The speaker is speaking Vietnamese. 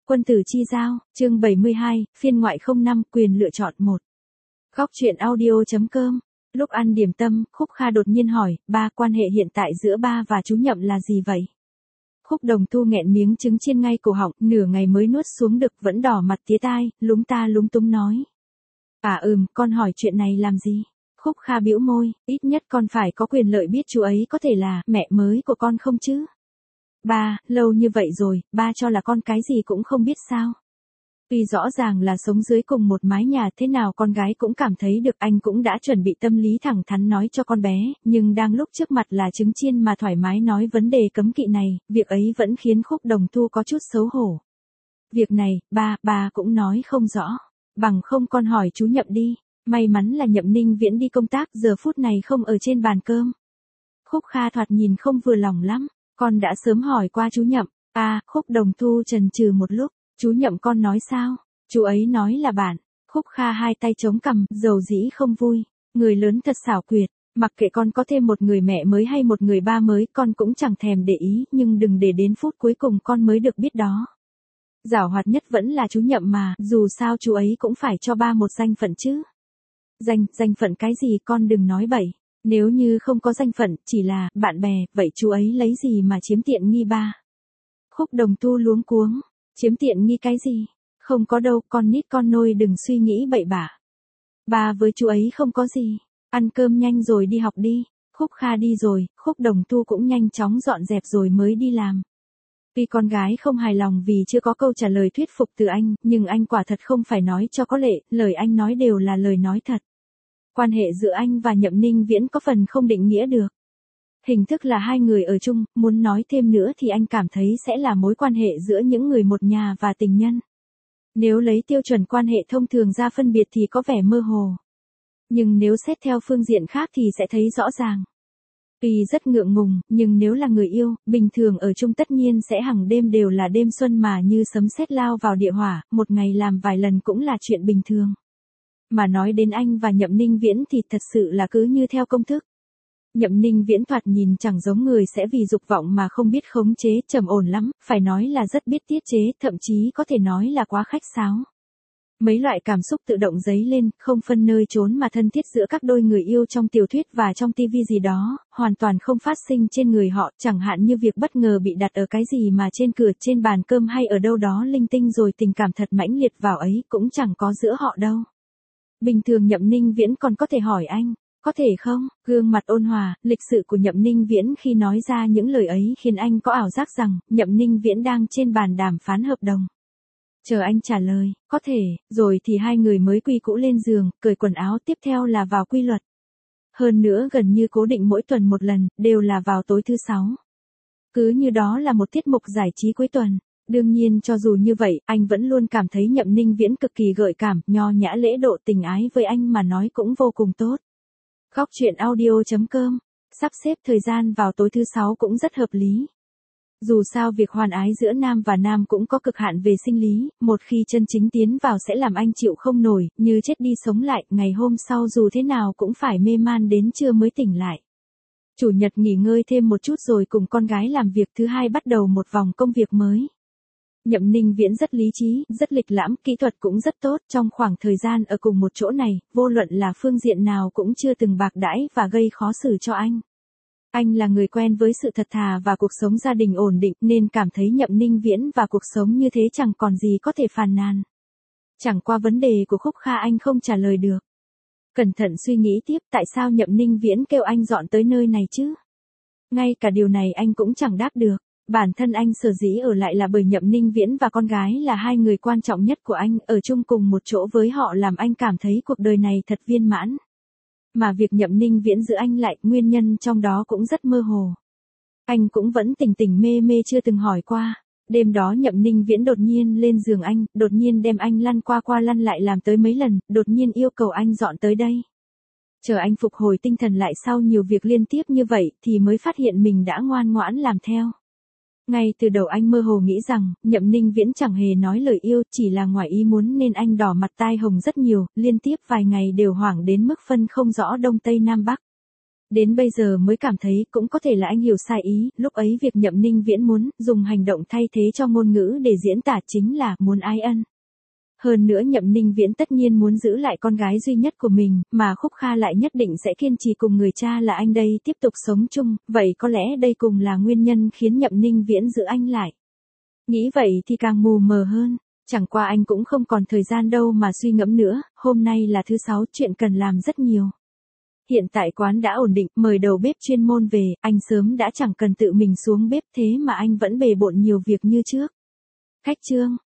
Quân tử chi giao, chương 72, phiên ngoại 05, quyền lựa chọn 1. Góc truyện audio.com. Lúc ăn điểm tâm, Khúc Kha đột nhiên hỏi, ba, quan hệ hiện tại giữa ba và chú Nhậm là gì vậy? Khúc Đồng Tu nghẹn miếng trứng chiên ngay cổ họng, nửa ngày mới nuốt xuống được, vẫn đỏ mặt tía tai, lúng ta lúng túng nói. Con hỏi chuyện này làm gì? Khúc Kha bĩu môi, ít nhất con phải có quyền lợi biết chú ấy có thể là mẹ mới của con không chứ? Ba, lâu như vậy rồi, ba cho là con cái gì cũng không biết sao? Tuy rõ ràng là sống dưới cùng một mái nhà, thế nào con gái cũng cảm thấy được, anh cũng đã chuẩn bị tâm lý thẳng thắn nói cho con bé, nhưng đang lúc trước mặt là trứng chiên mà thoải mái nói vấn đề cấm kỵ này, việc ấy vẫn khiến Khúc Đồng Tu có chút xấu hổ. Việc này, ba cũng nói không rõ. Bằng không con hỏi chú Nhậm đi. May mắn là Nhậm Ninh Viễn đi công tác, giờ phút này không ở trên bàn cơm. Khúc Kha thoạt nhìn không vừa lòng lắm. Con đã sớm hỏi qua chú Nhậm. Khúc Đồng Tu chần chừ một lúc. Chú Nhậm con nói sao? Chú ấy nói là bạn. Khúc Kha hai tay chống cằm, dầu dĩ không vui. Người lớn thật xảo quyệt. Mặc kệ con có thêm một người mẹ mới hay một người ba mới, con cũng chẳng thèm để ý, nhưng đừng để đến phút cuối cùng con mới được biết đó. Giảo hoạt nhất vẫn là chú Nhậm mà, dù sao chú ấy cũng phải cho ba một danh phận chứ. Danh phận cái gì, con đừng nói bậy. Nếu như không có danh phận, chỉ là bạn bè, vậy chú ấy lấy gì mà chiếm tiện nghi ba? Khúc Đồng Tu luống cuống. Chiếm tiện nghi cái gì? Không có đâu, con nít con nôi đừng suy nghĩ bậy bạ. Ba với chú ấy không có gì. Ăn cơm nhanh rồi đi học đi. Khúc Kha đi rồi, Khúc Đồng Tu cũng nhanh chóng dọn dẹp rồi mới đi làm. Tuy con gái không hài lòng vì chưa có câu trả lời thuyết phục từ anh, nhưng anh quả thật không phải nói cho có lệ, lời anh nói đều là lời nói thật. Quan hệ giữa anh và Nhậm Ninh Viễn có phần không định nghĩa được. Hình thức là hai người ở chung, muốn nói thêm nữa thì anh cảm thấy sẽ là mối quan hệ giữa những người một nhà và tình nhân. Nếu lấy tiêu chuẩn quan hệ thông thường ra phân biệt thì có vẻ mơ hồ. Nhưng nếu xét theo phương diện khác thì sẽ thấy rõ ràng. Tuy rất ngượng ngùng, nhưng nếu là người yêu, bình thường ở chung tất nhiên sẽ hàng đêm đều là đêm xuân mà như sấm sét lao vào địa hỏa, một ngày làm vài lần cũng là chuyện bình thường. Mà nói đến anh và Nhậm Ninh Viễn thì thật sự là cứ như theo công thức. Nhậm Ninh Viễn thoạt nhìn chẳng giống người sẽ vì dục vọng mà không biết khống chế, trầm ổn lắm, phải nói là rất biết tiết chế, thậm chí có thể nói là quá khách sáo. Mấy loại cảm xúc tự động dấy lên, không phân nơi trốn mà thân thiết giữa các đôi người yêu trong tiểu thuyết và trong tivi gì đó, hoàn toàn không phát sinh trên người họ, chẳng hạn như việc bất ngờ bị đặt ở cái gì mà trên cửa, trên bàn cơm hay ở đâu đó linh tinh rồi tình cảm thật mãnh liệt vào ấy, cũng chẳng có giữa họ đâu. Bình thường Nhậm Ninh Viễn còn có thể hỏi anh, có thể không? Gương mặt ôn hòa, lịch sự của Nhậm Ninh Viễn khi nói ra những lời ấy khiến anh có ảo giác rằng, Nhậm Ninh Viễn đang trên bàn đàm phán hợp đồng. Chờ anh trả lời, có thể, rồi thì hai người mới quy cũ lên giường, cởi quần áo, tiếp theo là vào quy luật. Hơn nữa gần như cố định mỗi tuần một lần, đều là vào tối thứ 6. Cứ như đó là một tiết mục giải trí cuối tuần. Đương nhiên cho dù như vậy, anh vẫn luôn cảm thấy Nhậm Ninh Viễn cực kỳ gợi cảm, nho nhã lễ độ, tình ái với anh mà nói cũng vô cùng tốt. Góc truyện audio.com. Sắp xếp thời gian vào tối thứ 6 cũng rất hợp lý. Dù sao việc hoan ái giữa nam và nam cũng có cực hạn về sinh lý, một khi chân chính tiến vào sẽ làm anh chịu không nổi, như chết đi sống lại, ngày hôm sau dù thế nào cũng phải mê man đến trưa mới tỉnh lại. Chủ nhật nghỉ ngơi thêm một chút rồi cùng con gái làm việc thứ hai bắt đầu một vòng công việc mới. Nhậm Ninh Viễn rất lý trí, rất lịch lãm, kỹ thuật cũng rất tốt, trong khoảng thời gian ở cùng một chỗ này, vô luận là phương diện nào cũng chưa từng bạc đãi và gây khó xử cho anh. Anh là người quen với sự thật thà và cuộc sống gia đình ổn định nên cảm thấy Nhậm Ninh Viễn và cuộc sống như thế chẳng còn gì có thể phàn nàn. Chẳng qua vấn đề của Khúc Kha anh không trả lời được. Cẩn thận suy nghĩ tiếp, tại sao Nhậm Ninh Viễn kêu anh dọn tới nơi này chứ? Ngay cả điều này anh cũng chẳng đáp được. Bản thân anh sở dĩ ở lại là bởi Nhậm Ninh Viễn và con gái là hai người quan trọng nhất của anh, ở chung cùng một chỗ với họ làm anh cảm thấy cuộc đời này thật viên mãn. Mà việc Nhậm Ninh Viễn giữ anh lại, nguyên nhân trong đó cũng rất mơ hồ. Anh cũng vẫn tỉnh mê mê chưa từng hỏi qua. Đêm đó Nhậm Ninh Viễn đột nhiên lên giường anh, đột nhiên đem anh lăn qua lăn lại làm tới mấy lần, đột nhiên yêu cầu anh dọn tới đây. Chờ anh phục hồi tinh thần lại sau nhiều việc liên tiếp như vậy thì mới phát hiện mình đã ngoan ngoãn làm theo. Ngay từ đầu anh mơ hồ nghĩ rằng, Nhậm Ninh Viễn chẳng hề nói lời yêu, chỉ là ngoài ý muốn nên anh đỏ mặt tai hồng rất nhiều, liên tiếp vài ngày đều hoảng đến mức phân không rõ đông tây nam bắc. Đến bây giờ mới cảm thấy cũng có thể là anh hiểu sai ý, lúc ấy việc Nhậm Ninh Viễn muốn dùng hành động thay thế cho ngôn ngữ để diễn tả chính là muốn ái ân. Hơn nữa Nhậm Ninh Viễn tất nhiên muốn giữ lại con gái duy nhất của mình, mà Khúc Kha lại nhất định sẽ kiên trì cùng người cha là anh đây tiếp tục sống chung, vậy có lẽ đây cùng là nguyên nhân khiến Nhậm Ninh Viễn giữ anh lại. Nghĩ vậy thì càng mù mờ hơn, chẳng qua anh cũng không còn thời gian đâu mà suy ngẫm nữa, hôm nay là thứ 6, chuyện cần làm rất nhiều. Hiện tại quán đã ổn định, mời đầu bếp chuyên môn về, anh sớm đã chẳng cần tự mình xuống bếp thế mà anh vẫn bề bộn nhiều việc như trước. Khách Trương,